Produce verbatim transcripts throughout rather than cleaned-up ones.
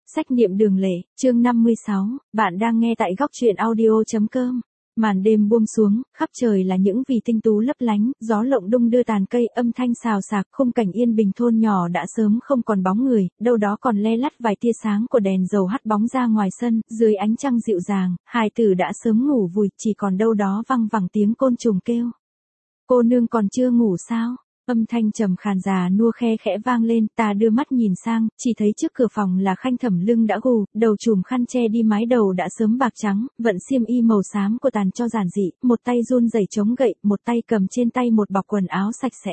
Sách niệm đường lệ, chương năm mươi sáu, bạn đang nghe tại góc truyện audio.com. Màn đêm buông xuống, khắp trời là những vì tinh tú lấp lánh, gió lộng đung đưa tàn cây, âm thanh xào xạc, khung cảnh yên bình thôn nhỏ đã sớm không còn bóng người, đâu đó còn le lắt vài tia sáng của đèn dầu hắt bóng ra ngoài sân, dưới ánh trăng dịu dàng, hài tử đã sớm ngủ vùi, chỉ còn đâu đó văng vẳng tiếng côn trùng kêu. Cô nương còn chưa ngủ sao? Âm thanh trầm khàn già nua khe khẽ vang lên, ta đưa mắt nhìn sang, chỉ thấy trước cửa phòng là Khanh Thẩm lưng đã gù, đầu trùm khăn che đi mái đầu đã sớm bạc trắng, vận xiêm y màu xám của tàn cho giản dị, một tay run rẩy chống gậy, một tay cầm trên tay một bọc quần áo sạch sẽ.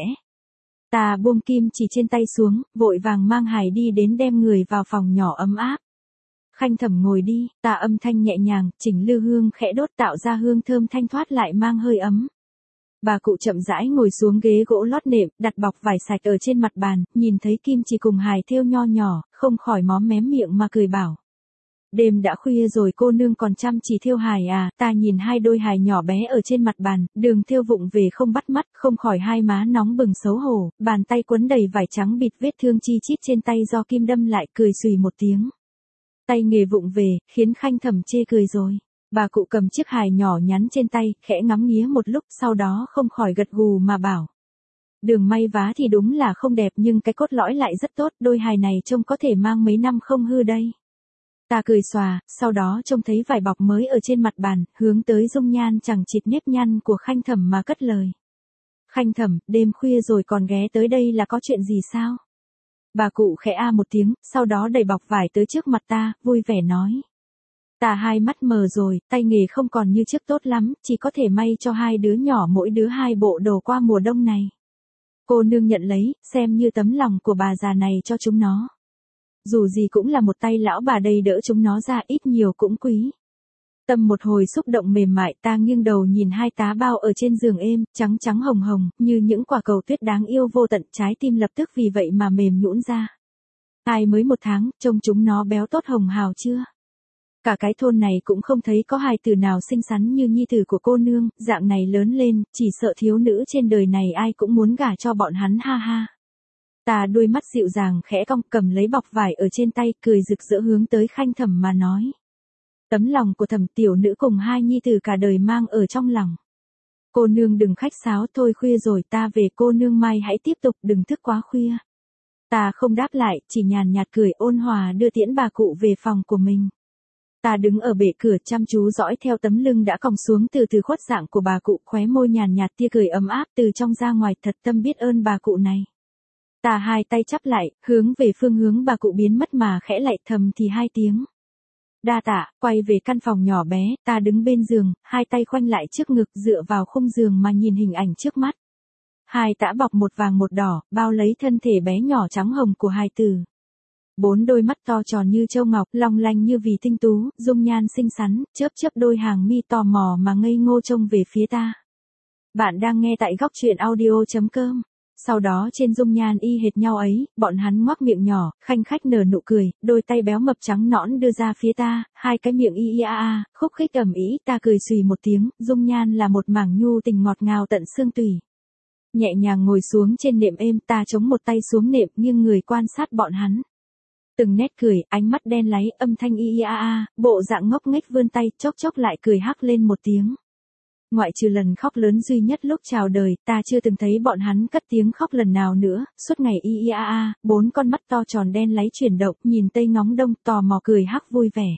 Ta buông kim chỉ trên tay xuống, vội vàng mang hài đi đến đem người vào phòng nhỏ ấm áp. Khanh Thẩm ngồi đi, ta âm thanh nhẹ nhàng, chỉnh lư hương khẽ đốt tạo ra hương thơm thanh thoát lại mang hơi ấm. Bà cụ chậm rãi ngồi xuống ghế gỗ lót nệm, đặt bọc vải sạch ở trên mặt bàn, nhìn thấy kim chỉ cùng hài thêu nho nhỏ, không khỏi móm mém miệng mà cười bảo. Đêm đã khuya rồi cô nương còn chăm chỉ thêu hài à, ta nhìn hai đôi hài nhỏ bé ở trên mặt bàn, đường thêu vụng về không bắt mắt, không khỏi hai má nóng bừng xấu hổ, bàn tay quấn đầy vải trắng bịt vết thương chi chít trên tay do kim đâm lại, cười xùy một tiếng. Tay nghề vụng về, khiến Khanh Thẩm chê cười rồi. Bà cụ cầm chiếc hài nhỏ nhắn trên tay, khẽ ngắm nghía một lúc, sau đó không khỏi gật gù mà bảo. Đường may vá thì đúng là không đẹp nhưng cái cốt lõi lại rất tốt, đôi hài này trông có thể mang mấy năm không hư đây. Ta cười xòa, sau đó trông thấy vải bọc mới ở trên mặt bàn, hướng tới dung nhan chẳng chịt nếp nhăn của Khanh Thẩm mà cất lời. Khanh Thẩm, đêm khuya rồi còn ghé tới đây là có chuyện gì sao? Bà cụ khẽ a một tiếng, sau đó đẩy bọc vải tới trước mặt ta, vui vẻ nói. Ta hai mắt mờ rồi, tay nghề không còn như trước tốt lắm, chỉ có thể may cho hai đứa nhỏ mỗi đứa hai bộ đồ qua mùa đông này. Cô nương nhận lấy, xem như tấm lòng của bà già này cho chúng nó. Dù gì cũng là một tay lão bà đây đỡ chúng nó ra, ít nhiều cũng quý. Tâm một hồi xúc động mềm mại, ta nghiêng đầu nhìn hai tá bao ở trên giường êm, trắng trắng hồng hồng, như những quả cầu tuyết đáng yêu vô tận, trái tim lập tức vì vậy mà mềm nhũn ra. Ai mới một tháng, trông chúng nó béo tốt hồng hào chưa? Cả cái thôn này cũng không thấy có hài tử nào xinh xắn như nhi tử của cô nương, dạng này lớn lên, chỉ sợ thiếu nữ trên đời này ai cũng muốn gả cho bọn hắn ha ha. Ta đôi mắt dịu dàng khẽ cong, cầm lấy bọc vải ở trên tay, cười rực rỡ hướng tới Khanh Thẩm mà nói. Tấm lòng của Thẩm tiểu nữ cùng hai nhi tử cả đời mang ở trong lòng. Cô nương đừng khách sáo, thôi khuya rồi, ta về, cô nương mai hãy tiếp tục, đừng thức quá khuya. Ta không đáp lại, chỉ nhàn nhạt cười ôn hòa đưa tiễn bà cụ về phòng của mình. Ta đứng ở bệ cửa chăm chú dõi theo tấm lưng đã còng xuống từ từ khuất dạng của bà cụ, khóe môi nhàn nhạt tia cười ấm áp từ trong ra ngoài, thật tâm biết ơn bà cụ này. Ta hai tay chắp lại, hướng về phương hướng bà cụ biến mất mà khẽ lạy thầm thì hai tiếng. Đa tạ, quay về căn phòng nhỏ bé, ta đứng bên giường, hai tay khoanh lại trước ngực dựa vào khung giường mà nhìn hình ảnh trước mắt. Hai tã bọc một vàng một đỏ, bao lấy thân thể bé nhỏ trắng hồng của hài tử. Bốn đôi mắt to tròn như châu ngọc, long lanh như vì tinh tú, dung nhan xinh xắn, chớp chớp đôi hàng mi tò mò mà ngây ngô trông về phía ta. Bạn đang nghe tại góc truyện audio.com. Sau đó trên dung nhan y hệt nhau ấy, bọn hắn ngoác miệng nhỏ, khanh khách nở nụ cười, đôi tay béo mập trắng nõn đưa ra phía ta, hai cái miệng y y a a, khúc khích ầm ĩ, ta cười xùy một tiếng, dung nhan là một mảng nhu tình ngọt ngào tận xương tủy. Nhẹ nhàng ngồi xuống trên nệm êm, ta chống một tay xuống nệm nghiêng người quan sát bọn hắn. Từng nét cười, ánh mắt đen láy, âm thanh y y a a, bộ dạng ngốc nghếch vươn tay, chốc chốc lại cười hắc lên một tiếng. Ngoại trừ lần khóc lớn duy nhất lúc chào đời, ta chưa từng thấy bọn hắn cất tiếng khóc lần nào nữa, suốt ngày y y a a, bốn con mắt to tròn đen láy chuyển động, nhìn tây ngóng đông, tò mò cười hắc vui vẻ.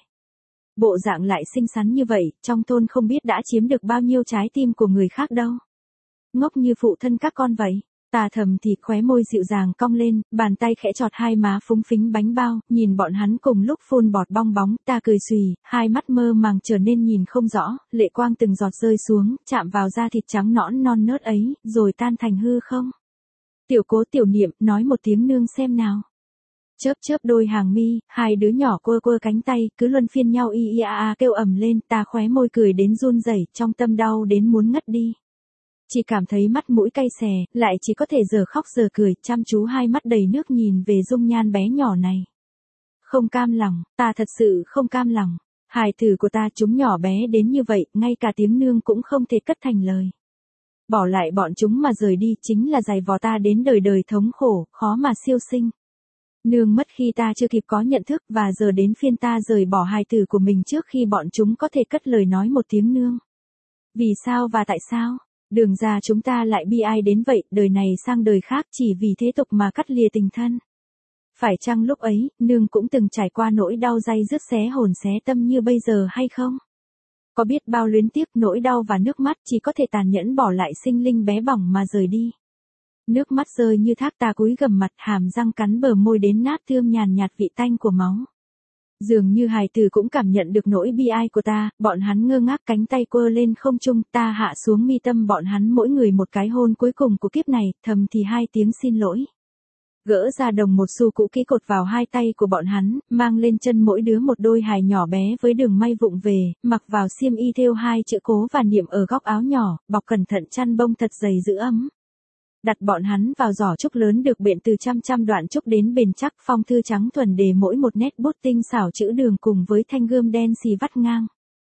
Bộ dạng lại xinh xắn như vậy, trong thôn không biết đã chiếm được bao nhiêu trái tim của người khác đâu. Ngốc như phụ thân các con vậy. Ta thầm thì khóe môi dịu dàng cong lên, bàn tay khẽ chọt hai má phúng phính bánh bao, nhìn bọn hắn cùng lúc phun bọt bong bóng, ta cười xùy, hai mắt mơ màng trở nên nhìn không rõ, lệ quang từng giọt rơi xuống, chạm vào da thịt trắng nõn non nớt ấy, rồi tan thành hư không. Tiểu Cố tiểu Niệm, nói một tiếng nương xem nào. Chớp chớp đôi hàng mi, hai đứa nhỏ quơ quơ cánh tay, cứ luân phiên nhau y y a a kêu ầm lên, ta khóe môi cười đến run rẩy, trong tâm đau đến muốn ngất đi. Chỉ cảm thấy mắt mũi cay xè, lại chỉ có thể giờ khóc giờ cười, chăm chú hai mắt đầy nước nhìn về dung nhan bé nhỏ này. Không cam lòng, ta thật sự không cam lòng. Hài tử của ta chúng nhỏ bé đến như vậy, ngay cả tiếng nương cũng không thể cất thành lời. Bỏ lại bọn chúng mà rời đi chính là giày vò ta đến đời đời thống khổ, khó mà siêu sinh. Nương mất khi ta chưa kịp có nhận thức và giờ đến phiên ta rời bỏ hài tử của mình trước khi bọn chúng có thể cất lời nói một tiếng nương. Vì sao và tại sao? Đường ra chúng ta lại bi ai đến vậy, đời này sang đời khác chỉ vì thế tục mà cắt lìa tình thân. Phải chăng lúc ấy, nương cũng từng trải qua nỗi đau day dứt xé hồn xé tâm như bây giờ hay không? Có biết bao luyến tiếc, nỗi đau và nước mắt chỉ có thể tàn nhẫn bỏ lại sinh linh bé bỏng mà rời đi. Nước mắt rơi như thác, ta cúi gằm mặt, hàm răng cắn bờ môi đến nát thơm nhàn nhạt vị tanh của máu. Dường như hài tử cũng cảm nhận được nỗi bi ai của ta, bọn hắn ngơ ngác cánh tay quơ lên không trung, ta hạ xuống mi tâm bọn hắn mỗi người một cái hôn cuối cùng của kiếp này, thầm thì hai tiếng xin lỗi. Gỡ ra đồng một xu cũ kỹ cột vào hai tay của bọn hắn, mang lên chân mỗi đứa một đôi hài nhỏ bé với đường may vụng về, mặc vào xiêm y thêu hai chữ cố và niệm ở góc áo nhỏ, bọc cẩn thận chăn bông thật dày giữ ấm. Đặt bọn hắn vào giỏ trúc lớn được bện từ trăm trăm đoạn trúc đến bền chắc, phong thư trắng thuần đề mỗi một nét bút tinh xảo chữ đường cùng với thanh gươm đen xì vắt ngang.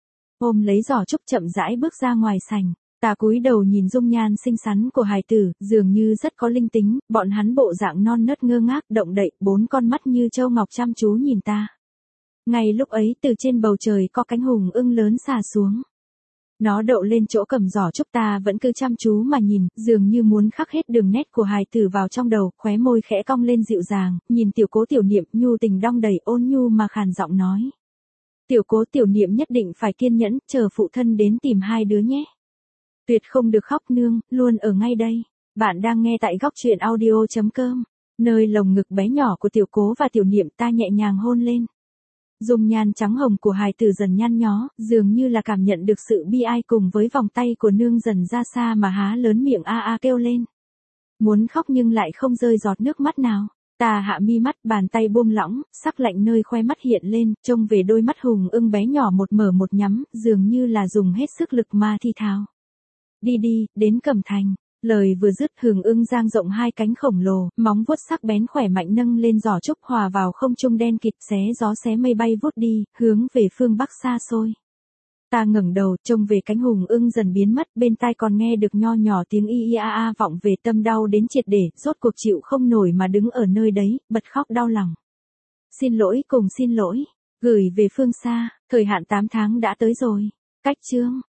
Ôm lấy giỏ trúc chậm rãi bước ra ngoài sảnh. Ta cúi đầu nhìn dung nhan xinh xắn của hài tử, dường như rất có linh tính, bọn hắn bộ dạng non nớt ngơ ngác động đậy, bốn con mắt như châu ngọc chăm chú nhìn ta. Ngay lúc ấy từ trên bầu trời có cánh hùng ưng lớn xà xuống. Nó đậu lên chỗ cầm giỏ trúc, ta vẫn cứ chăm chú mà nhìn, dường như muốn khắc hết đường nét của hài tử vào trong đầu, khóe môi khẽ cong lên dịu dàng, nhìn tiểu cố tiểu niệm nhu tình đong đầy ôn nhu mà khàn giọng nói. Tiểu cố tiểu niệm nhất định phải kiên nhẫn, chờ phụ thân đến tìm hai đứa nhé. Tuyệt không được khóc nương, luôn ở ngay đây. Bạn đang nghe tại góc truyện audio chấm com, nơi lồng ngực bé nhỏ của tiểu cố và tiểu niệm ta nhẹ nhàng hôn lên. Dung nhan trắng hồng của hài tử dần nhăn nhó, dường như là cảm nhận được sự bi ai cùng với vòng tay của nương dần ra xa mà há lớn miệng a a kêu lên. Muốn khóc nhưng lại không rơi giọt nước mắt nào. Ta hạ mi mắt, bàn tay buông lỏng, sắc lạnh nơi khoe mắt hiện lên, trông về đôi mắt hùng ưng bé nhỏ một mở một nhắm, dường như là dùng hết sức lực mà thi thào. Đi đi, đến Cẩm Thành. Lời vừa dứt, hùng ưng dang rộng hai cánh khổng lồ, móng vuốt sắc bén khỏe mạnh nâng lên giỏ trúc hòa vào không trung đen kịt, xé gió xé mây bay vút đi, hướng về phương bắc xa xôi. Ta ngẩng đầu, trông về cánh hùng ưng dần biến mất, bên tai còn nghe được nho nhỏ tiếng y y a a vọng về, tâm đau đến triệt để, rốt cuộc chịu không nổi mà đứng ở nơi đấy, bật khóc đau lòng. Xin lỗi cùng xin lỗi, gửi về phương xa, thời hạn tám tháng đã tới rồi. Cách chương